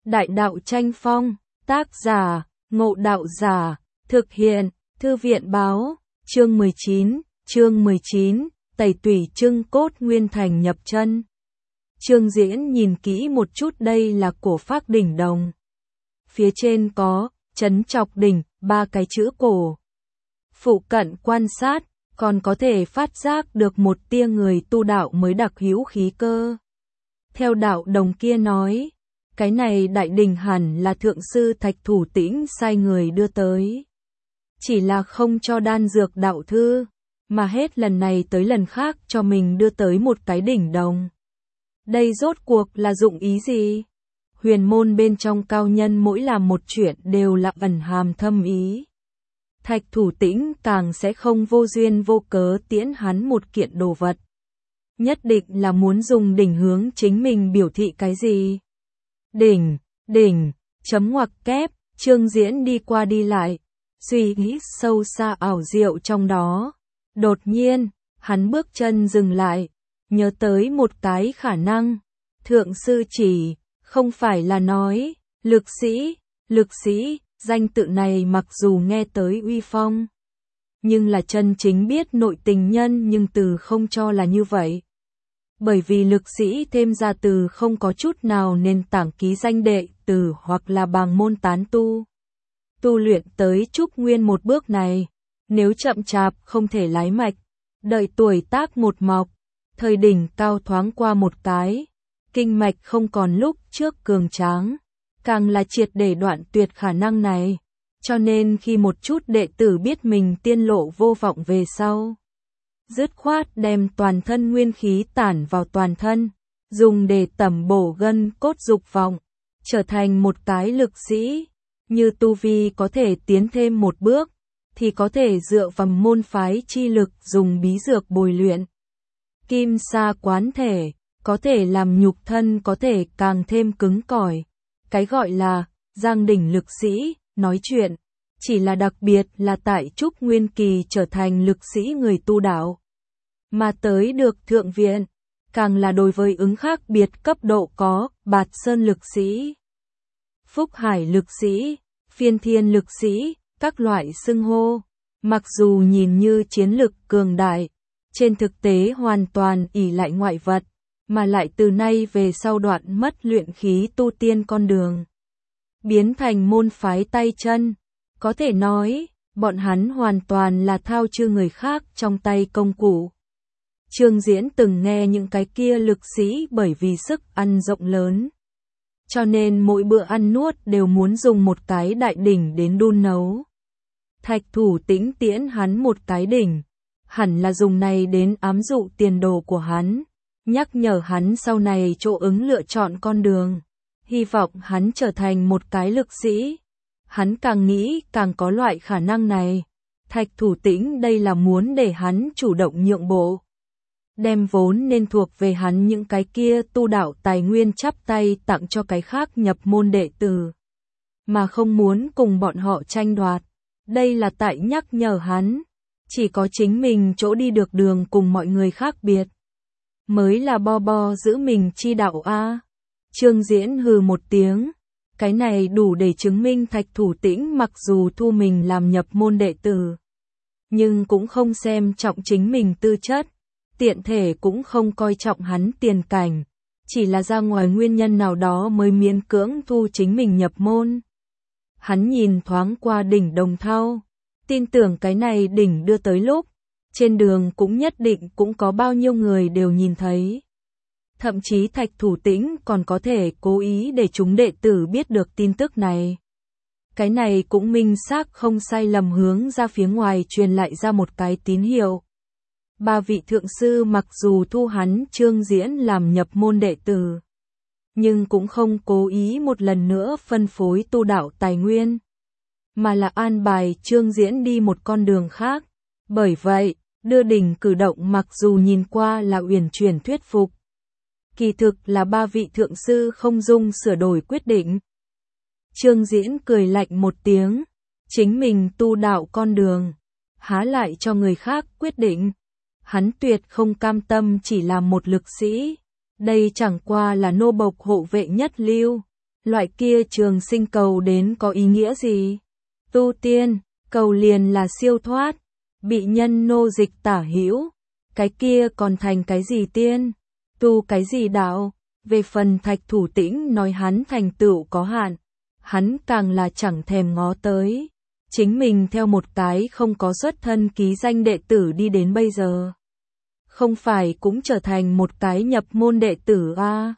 Đại đạo tranh phong, tác giả, Ngộ Đạo Giả, thực hiện, Thư viện báo, chương 19, tẩy tủy trưng cốt nguyên thành nhập chân. Trương Diễn nhìn kỹ một chút, đây là cổ phác đỉnh đồng. Phía trên có, chấn chọc đỉnh, 3 cái chữ cổ. Phụ cận quan sát, còn có thể phát giác được một tia người tu đạo mới đặc hữu khí cơ. Theo đạo đồng kia nói, cái này đại đỉnh hẳn là thượng sư Thạch Thủ Tĩnh sai người đưa tới. Chỉ là không cho đan dược đạo thư, mà hết lần này tới lần khác cho mình đưa tới một cái đỉnh đồng. Đây rốt cuộc là dụng ý gì? Huyền môn bên trong cao nhân mỗi làm một chuyện đều là ẩn hàm thâm ý. Thạch Thủ Tĩnh càng sẽ không vô duyên vô cớ tiễn hắn một kiện đồ vật. Nhất định là muốn dùng đỉnh hướng chính mình biểu thị cái gì? Đỉnh, chấm ngoặc kép, Trương Diễn đi qua đi lại, suy nghĩ sâu xa ảo diệu trong đó. Đột nhiên, hắn bước chân dừng lại, nhớ tới một cái khả năng. Thượng sư chỉ, không phải là nói, lực sĩ, danh tự này mặc dù nghe tới uy phong, nhưng là chân chính biết nội tình nhân nhưng từ không cho là như vậy. Bởi vì lực sĩ thêm ra từ không có chút nào nền tảng ký danh đệ tử hoặc là bàng môn tán tu. Tu luyện tới trúc nguyên một bước này, nếu chậm chạp không thể lái mạch, đợi tuổi tác một mọc, thời đỉnh cao thoáng qua một cái, kinh mạch không còn lúc trước cường tráng, càng là triệt để đoạn tuyệt khả năng này. Cho nên khi một chút đệ tử biết mình tiên lộ vô vọng về sau, dứt khoát đem toàn thân nguyên khí tản vào toàn thân, dùng để tẩm bổ gân cốt dục vọng, trở thành một cái lực sĩ. Như tu vi có thể tiến thêm một bước, thì có thể dựa vào môn phái chi lực dùng bí dược bồi luyện. Kim sa quán thể, có thể làm nhục thân có thể càng thêm cứng cỏi. Cái gọi là giang đỉnh lực sĩ, nói chuyện, chỉ là đặc biệt là tại trúc nguyên kỳ trở thành lực sĩ người tu đạo. Mà tới được thượng viện, càng là đối với ứng khác biệt cấp độ có Bạt Sơn lực sĩ, Phúc Hải lực sĩ, Phiên Thiên lực sĩ, các loại xưng hô. Mặc dù nhìn như chiến lực cường đại, trên thực tế hoàn toàn ỷ lại ngoại vật, mà lại từ nay về sau đoạn mất luyện khí tu tiên con đường, biến thành môn phái tay chân. Có thể nói, bọn hắn hoàn toàn là thao chư người khác trong tay công cụ. Trương Diễn từng nghe những cái kia lực sĩ bởi vì sức ăn rộng lớn, cho nên mỗi bữa ăn nuốt đều muốn dùng một cái đại đỉnh đến đun nấu. Thạch Thủ Tĩnh tiễn hắn một cái đỉnh, hẳn là dùng này đến ám dụ tiền đồ của hắn, nhắc nhở hắn sau này chỗ ứng lựa chọn con đường, hy vọng hắn trở thành một cái lực sĩ. Hắn càng nghĩ càng có loại khả năng này. Thạch Thủ Tĩnh đây là muốn để hắn chủ động nhượng bộ, đem vốn nên thuộc về hắn những cái kia tu đạo tài nguyên chắp tay tặng cho cái khác nhập môn đệ tử, mà không muốn cùng bọn họ tranh đoạt. Đây là tại nhắc nhở hắn, chỉ có chính mình chỗ đi được đường cùng mọi người khác biệt, mới là bo giữ mình chi đạo a. Trương Diễn hừ một tiếng, cái này đủ để chứng minh Thạch Thủ Tĩnh mặc dù thu mình làm nhập môn đệ tử, nhưng cũng không xem trọng chính mình tư chất, tiện thể cũng không coi trọng hắn tiền cảnh, chỉ là ra ngoài nguyên nhân nào đó mới miễn cưỡng thu chính mình nhập môn. Hắn nhìn thoáng qua đỉnh Đồng Thau, tin tưởng cái này đỉnh đưa tới lúc, trên đường cũng nhất định cũng có bao nhiêu người đều nhìn thấy. Thậm chí Thạch Thủ Tĩnh còn có thể cố ý để chúng đệ tử biết được tin tức này. Cái này cũng minh xác không sai lầm hướng ra phía ngoài truyền lại ra một cái tín hiệu. 3 vị thượng sư mặc dù thu hắn Trương Diễn làm nhập môn đệ tử, nhưng cũng không cố ý một lần nữa phân phối tu đạo tài nguyên, mà là an bài Trương Diễn đi một con đường khác. Bởi vậy, đưa đỉnh cử động mặc dù nhìn qua là uyển chuyển thuyết phục, kỳ thực là 3 vị thượng sư không dung sửa đổi quyết định. Trương Diễn cười lạnh một tiếng, chính mình tu đạo con đường, há lại cho người khác quyết định. Hắn tuyệt không cam tâm chỉ là một lực sĩ, đây chẳng qua là nô bộc hộ vệ nhất lưu, Loại kia trường sinh cầu đến có ý nghĩa gì? Tu tiên, cầu liền là siêu thoát, bị nhân nô dịch tả hữu, cái kia còn thành cái gì tiên, tu cái gì đạo? Về phần Thạch Thủ Tĩnh nói hắn thành tựu có hạn, hắn càng là chẳng thèm ngó tới. Chính mình theo một cái không có xuất thân ký danh đệ tử đi đến bây giờ. Không phải cũng trở thành một cái nhập môn đệ tử à?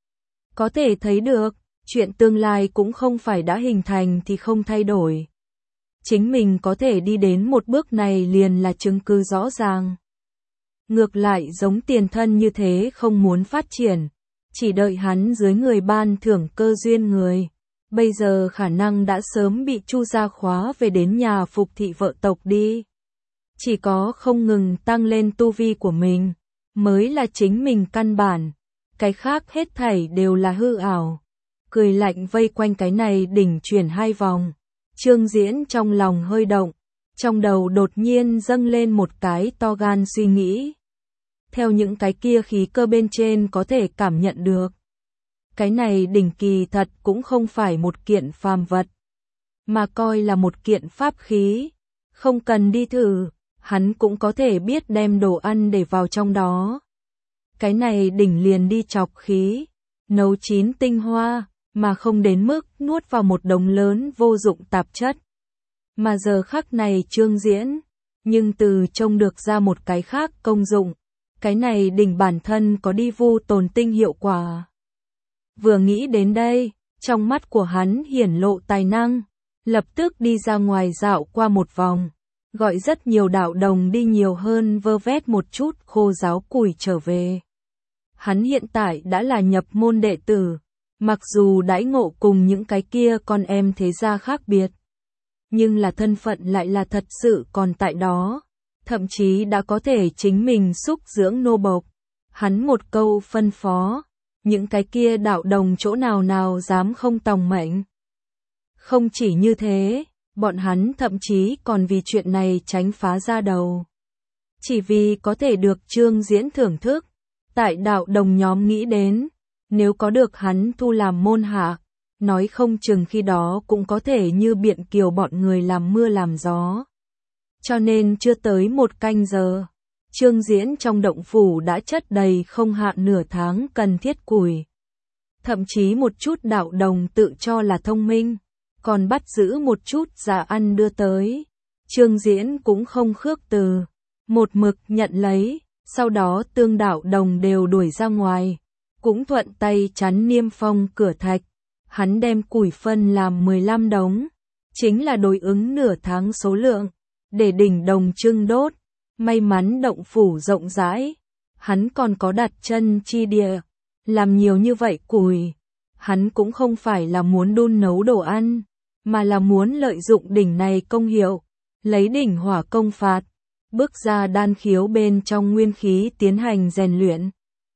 Có thể thấy được, chuyện tương lai cũng không phải đã hình thành thì không thay đổi. Chính mình có thể đi đến một bước này liền là chứng cứ rõ ràng. Ngược lại giống Tiền Thân như thế không muốn phát triển, chỉ đợi hắn dưới người ban thưởng cơ duyên người. Bây giờ khả năng đã sớm bị Chu gia khóa về đến nhà phục thị vợ tộc đi. Chỉ có không ngừng tăng lên tu vi của mình, mới là chính mình căn bản. Cái khác hết thảy đều là hư ảo. Cười lạnh vây quanh cái này đỉnh chuyển 2 vòng. Trương Diễn trong lòng hơi động, trong đầu đột nhiên dâng lên một cái to gan suy nghĩ. Theo những cái kia khí cơ bên trên có thể cảm nhận được. Cái này đỉnh kỳ thật cũng không phải một kiện phàm vật, mà coi là một kiện pháp khí. Không cần đi thử, hắn cũng có thể biết đem đồ ăn để vào trong đó. Cái này đỉnh liền đi chọc khí, nấu chín tinh hoa, mà không đến mức nuốt vào một đống lớn vô dụng tạp chất. Mà giờ khắc này Trương Diễn, nhưng từ trông được ra một cái khác công dụng. Cái này đỉnh bản thân có đi vu tồn tinh hiệu quả. Vừa nghĩ đến đây, trong mắt của hắn hiển lộ tài năng, lập tức đi ra ngoài dạo qua một vòng, gọi rất nhiều đạo đồng đi nhiều hơn vơ vét một chút khô giáo củi trở về. Hắn hiện tại đã là nhập môn đệ tử, mặc dù đãi ngộ cùng những cái kia con em thế gia khác biệt, nhưng là thân phận lại là thật sự còn tại đó, thậm chí đã có thể chính mình xúc dưỡng nô bộc. Hắn một câu phân phó, những cái kia đạo đồng chỗ nào nào dám không tòng mệnh. Không chỉ như thế, bọn hắn thậm chí còn vì chuyện này tránh phá ra đầu. Chỉ vì có thể được Trương Diễn thưởng thức, tại đạo đồng nhóm nghĩ đến, nếu có được hắn thu làm môn hạ, nói không chừng khi đó cũng có thể như Biện Kiều bọn người làm mưa làm gió. Cho nên chưa tới 1 canh giờ, Trương Diễn trong động phủ đã chất đầy không hạ nửa tháng cần thiết củi. Thậm chí một chút đạo đồng tự cho là thông minh, còn bắt giữ một chút giả ăn đưa tới. Trương Diễn cũng không khước từ, một mực nhận lấy, sau đó tương đạo đồng đều đuổi ra ngoài, cũng thuận tay chắn niêm phong cửa thạch. Hắn đem củi phân làm 15 đống, chính là đối ứng nửa tháng số lượng, để đỉnh đồng trưng đốt. May mắn động phủ rộng rãi, hắn còn có đặt chân chi địa, làm nhiều như vậy củi. Hắn cũng không phải là muốn đun nấu đồ ăn, mà là muốn lợi dụng đỉnh này công hiệu, lấy đỉnh hỏa công phạt, bước ra đan khiếu bên trong nguyên khí tiến hành rèn luyện.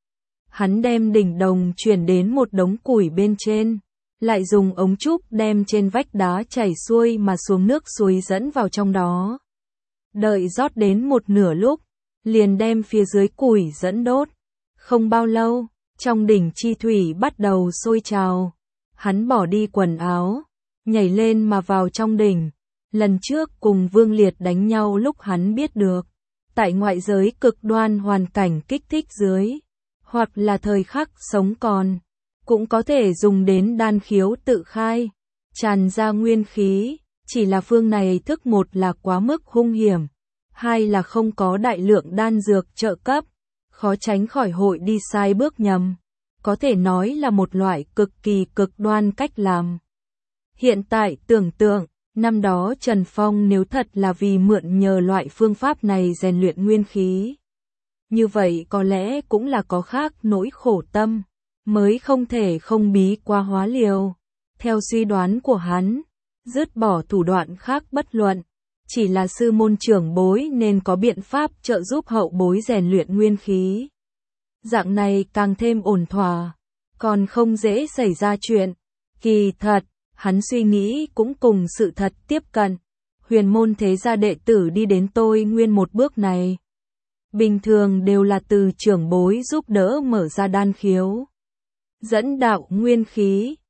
Hắn đem đỉnh đồng chuyển đến một đống củi bên trên, lại dùng ống trúc đem trên vách đá chảy xuôi mà xuống nước suối dẫn vào trong đó. Đợi rót đến một nửa lúc, liền đem phía dưới củi dẫn đốt. Không bao lâu, trong đỉnh chi thủy bắt đầu sôi trào. Hắn bỏ đi quần áo, nhảy lên mà vào trong đỉnh. Lần trước cùng Vương Liệt đánh nhau lúc hắn biết được, tại ngoại giới cực đoan hoàn cảnh kích thích dưới, hoặc là thời khắc sống còn, cũng có thể dùng đến đan khiếu tự khai, tràn ra nguyên khí. Chỉ là phương này thức một là quá mức hung hiểm, hai là không có đại lượng đan dược trợ cấp, khó tránh khỏi hội đi sai bước nhầm. Có thể nói là một loại cực kỳ cực đoan cách làm. Hiện tại tưởng tượng, năm đó Trần Phong nếu thật là vì mượn nhờ loại phương pháp này rèn luyện nguyên khí, như vậy có lẽ cũng là có khác nỗi khổ tâm, mới không thể không bí qua hóa liều. Theo suy đoán của hắn, dứt bỏ thủ đoạn khác bất luận, chỉ là sư môn trưởng bối nên có biện pháp trợ giúp hậu bối rèn luyện nguyên khí. Dạng này càng thêm ổn thỏa, còn không dễ xảy ra chuyện. Kỳ thật, hắn suy nghĩ cũng cùng sự thật tiếp cận. Huyền môn thế gia đệ tử đi đến tôi nguyên một bước này, bình thường đều là từ trưởng bối giúp đỡ mở ra đan khiếu, dẫn đạo nguyên khí,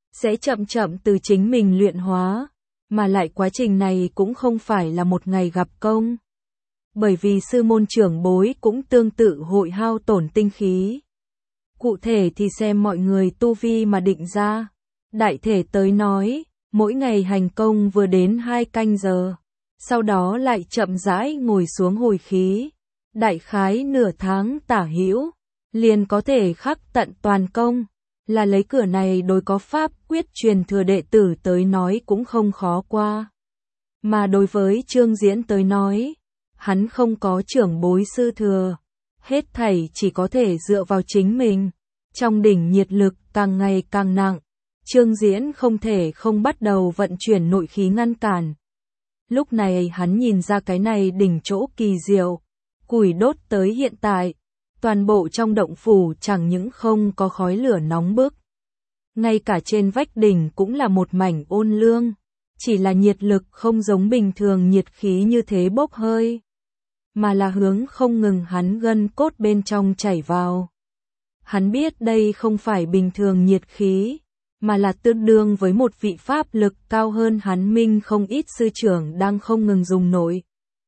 sẽ chậm chậm từ chính mình luyện hóa, mà lại quá trình này cũng không phải là một ngày gặp công. Bởi vì sư môn trưởng bối cũng tương tự hội hao tổn tinh khí. Cụ thể thì xem mọi người tu vi mà định ra. Đại thể tới nói, mỗi ngày hành công vừa đến 2 canh giờ, sau đó lại chậm rãi ngồi xuống hồi khí. Đại khái nửa tháng tả hữu, liền có thể khắc tận toàn công, là lấy cửa này đối có pháp quyết truyền thừa đệ tử tới nói cũng không khó qua. Mà đối với Trương Diễn tới nói, hắn không có trưởng bối sư thừa, hết thảy chỉ có thể dựa vào chính mình. Trong đỉnh nhiệt lực càng ngày càng nặng, Trương Diễn không thể không bắt đầu vận chuyển nội khí ngăn cản. Lúc này hắn nhìn ra cái này đỉnh chỗ kỳ diệu, củi đốt tới hiện tại, toàn bộ trong động phủ chẳng những không có khói lửa nóng bức, ngay cả trên vách đỉnh cũng là một mảnh ôn lương, chỉ là nhiệt lực không giống bình thường nhiệt khí như thế bốc hơi, mà là hướng không ngừng hắn gân cốt bên trong chảy vào. Hắn biết đây không phải bình thường nhiệt khí, mà là tương đương với một vị pháp lực cao hơn hắn minh không ít sư trưởng đang không ngừng dùng nội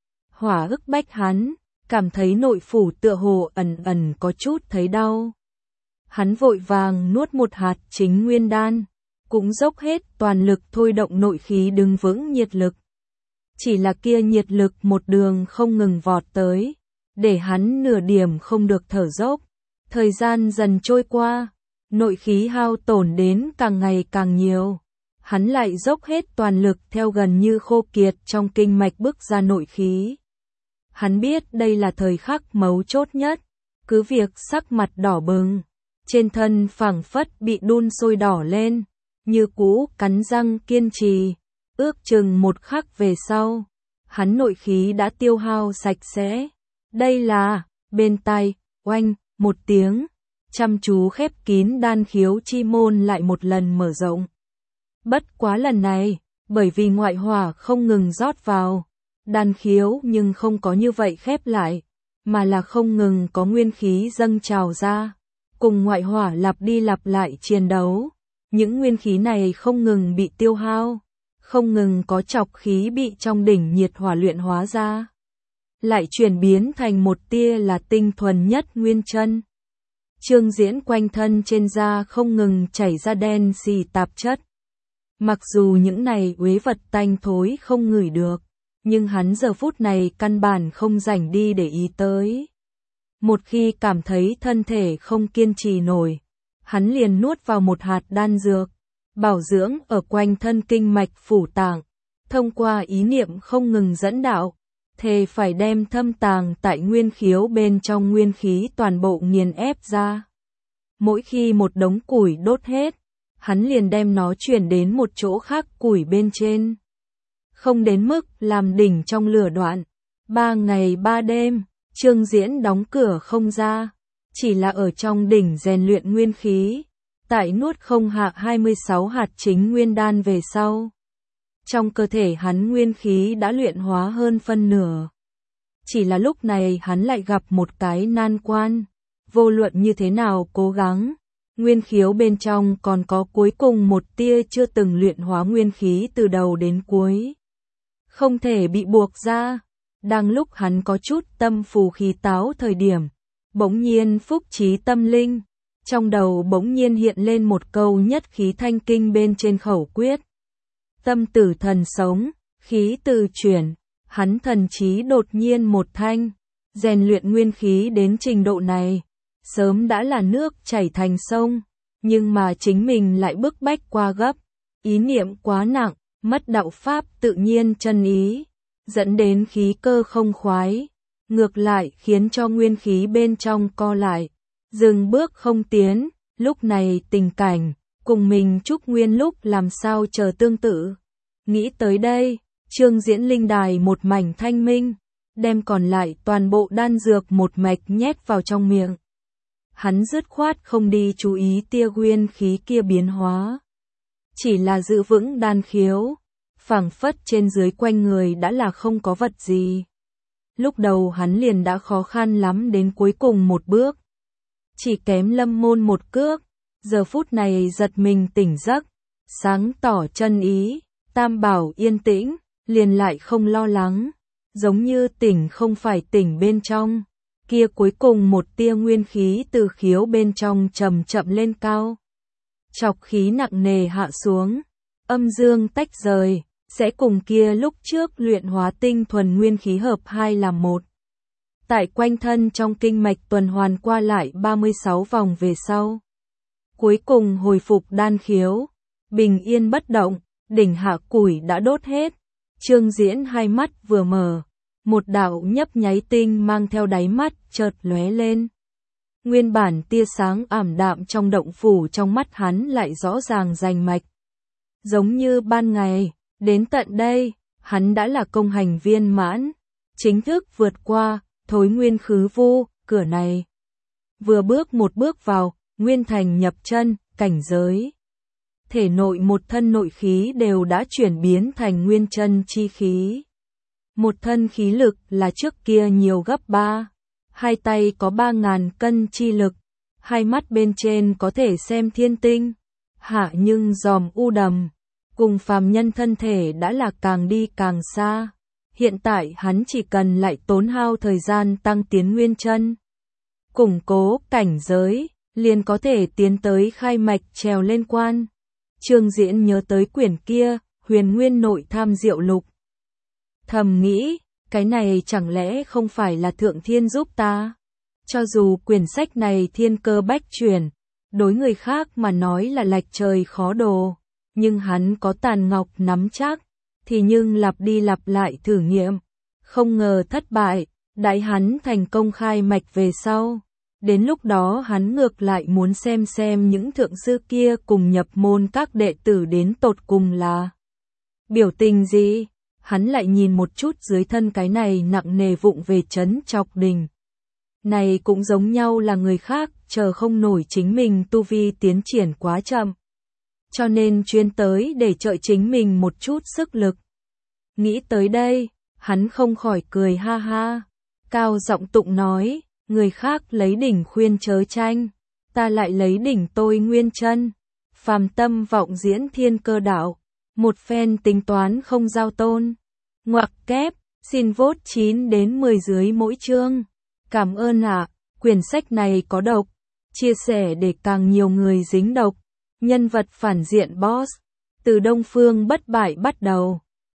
hỏa ức bách hắn, cảm thấy nội phủ tựa hồ ẩn ẩn có chút thấy đau. Hắn vội vàng nuốt một hạt chính nguyên đan, cũng dốc hết toàn lực thôi động nội khí đứng vững nhiệt lực. Chỉ là kia nhiệt lực một đường không ngừng vọt tới, để hắn nửa điểm không được thở dốc. Thời gian dần trôi qua, nội khí hao tổn đến càng ngày càng nhiều. Hắn lại dốc hết toàn lực theo gần như khô kiệt trong kinh mạch bức ra nội khí. Hắn biết đây là thời khắc mấu chốt nhất, cứ việc sắc mặt đỏ bừng, trên thân phảng phất bị đun sôi đỏ lên, như cũ cắn răng kiên trì, ước chừng một khắc về sau, hắn nội khí đã tiêu hao sạch sẽ. Đây là, bên tai, oanh, một tiếng, chăm chú khép kín đan khiếu chi môn lại một lần mở rộng. Bất quá lần này, bởi vì ngoại hỏa không ngừng rót vào, đan khiếu nhưng không có như vậy khép lại, mà là không ngừng có nguyên khí dâng trào ra, cùng ngoại hỏa lặp đi lặp lại chiến đấu. Những nguyên khí này không ngừng bị tiêu hao, không ngừng có trọc khí bị trong đỉnh nhiệt hỏa luyện hóa ra, lại chuyển biến thành một tia là tinh thuần nhất nguyên chân. Trương Diễn quanh thân trên da không ngừng chảy ra đen xì tạp chất. Mặc dù những này uế vật tanh thối không ngửi được, nhưng hắn giờ phút này căn bản không rảnh đi để ý tới. Một khi cảm thấy thân thể không kiên trì nổi, hắn liền nuốt vào một hạt đan dược, bảo dưỡng ở quanh thân kinh mạch phủ tạng, thông qua ý niệm không ngừng dẫn đạo, thề phải đem thâm tàng tại nguyên khiếu bên trong nguyên khí toàn bộ nghiền ép ra. Mỗi khi một đống củi đốt hết, hắn liền đem nó chuyển đến một chỗ khác củi bên trên. Không đến mức làm đỉnh trong lửa đoạn. 3 ngày 3 đêm, Trương Diễn đóng cửa không ra, chỉ là ở trong đỉnh rèn luyện nguyên khí. Tại nuốt không hạ 26 hạt chính nguyên đan về sau, trong cơ thể hắn nguyên khí đã luyện hóa hơn phân nửa. Chỉ là lúc này hắn lại gặp một cái nan quan, vô luận như thế nào cố gắng, nguyên khiếu bên trong còn có cuối cùng một tia chưa từng luyện hóa nguyên khí từ đầu đến cuối. Không thể bị buộc ra. Đang lúc hắn có chút tâm phù khí táo thời điểm, bỗng nhiên phúc trí tâm linh, trong đầu bỗng nhiên hiện lên một câu nhất khí thanh kinh bên trên khẩu quyết. Tâm tử thần sống, khí từ chuyển, hắn thần trí đột nhiên một thanh, rèn luyện nguyên khí đến trình độ này, sớm đã là nước chảy thành sông, nhưng mà chính mình lại bức bách qua gấp, ý niệm quá nặng, mất đạo pháp tự nhiên chân ý, dẫn đến khí cơ không khoái, ngược lại khiến cho nguyên khí bên trong co lại, dừng bước không tiến. Lúc này tình cảnh cùng mình Trúc Nguyên lúc làm sao chờ tương tự. Nghĩ tới đây, Trương Diễn linh đài một mảnh thanh minh, đem còn lại toàn bộ đan dược một mạch nhét vào trong miệng. Hắn dứt khoát không đi chú ý tia nguyên khí kia biến hóa, chỉ là giữ vững đan khiếu, phảng phất trên dưới quanh người đã là không có vật gì. Lúc đầu hắn liền đã khó khăn lắm đến cuối cùng một bước, chỉ kém lâm môn một cước, giờ phút này giật mình tỉnh giấc, sáng tỏ chân ý, tam bảo yên tĩnh, liền lại không lo lắng, giống như tỉnh không phải tỉnh bên trong. Kia cuối cùng một tia nguyên khí từ khiếu bên trong chậm chậm lên cao. Chọc khí nặng nề hạ xuống, âm dương tách rời, sẽ cùng kia lúc trước luyện hóa tinh thuần nguyên khí hợp hai làm một. Tại quanh thân trong kinh mạch tuần hoàn qua lại 36 vòng về sau. Cuối cùng hồi phục đan khiếu, bình yên bất động, đỉnh hạ củi đã đốt hết. Trương Diễn hai mắt vừa mở, một đạo nhấp nháy tinh mang theo đáy mắt chợt lóe lên. Nguyên bản tia sáng ảm đạm trong động phủ trong mắt hắn lại rõ ràng rành mạch. Giống như ban ngày, đến tận đây, hắn đã là công hành viên mãn, chính thức vượt qua thối nguyên khứ vô cửa này. Vừa bước một bước vào, nguyên thành nhập chân, cảnh giới. Thể nội một thân nội khí đều đã chuyển biến thành nguyên chân chi khí. Một thân khí lực là trước kia nhiều gấp 3. Hai tay có 3.000 cân chi lực. Hai mắt bên trên có thể xem thiên tinh. Hạ nhưng dòm u đầm. Cùng phàm nhân thân thể đã là càng đi càng xa. Hiện tại hắn chỉ cần lại tốn hao thời gian tăng tiến nguyên chân. Củng cố cảnh giới, liền có thể tiến tới khai mạch trèo lên quan. Trương Diễn nhớ tới quyển kia, Huyền Nguyên Nội Tham Diệu Lục. Thầm nghĩ, cái này chẳng lẽ không phải là Thượng Thiên giúp ta? Cho dù quyển sách này thiên cơ bách chuyển, đối người khác mà nói là lệch trời khó đồ, nhưng hắn có tàn ngọc nắm chắc, thì nhưng lặp đi lặp lại thử nghiệm, không ngờ thất bại, đãi hắn thành công khai mạch về sau. Đến lúc đó hắn ngược lại muốn xem những thượng sư kia cùng nhập môn các đệ tử đến tột cùng là biểu tình gì. Hắn lại nhìn một chút dưới thân cái này nặng nề vụng về trấn Trọc Đình. Này cũng giống nhau là người khác chờ không nổi chính mình tu vi tiến triển quá chậm. Cho nên chuyên tới để trợ chính mình một chút sức lực. Nghĩ tới đây, hắn không khỏi cười ha ha. Cao giọng tụng nói, người khác lấy đỉnh khuyên chớ tranh, ta lại lấy đỉnh tôi nguyên chân. Phàm tâm vọng diễn thiên cơ đạo, một phen tính toán không giao tôn. Ngoặc kép, xin vote 9 đến 10 dưới mỗi chương. Cảm ơn ạ, quyển sách này có độc, chia sẻ để càng nhiều người dính độc. Nhân vật phản diện boss, từ Đông Phương bất bại bắt đầu.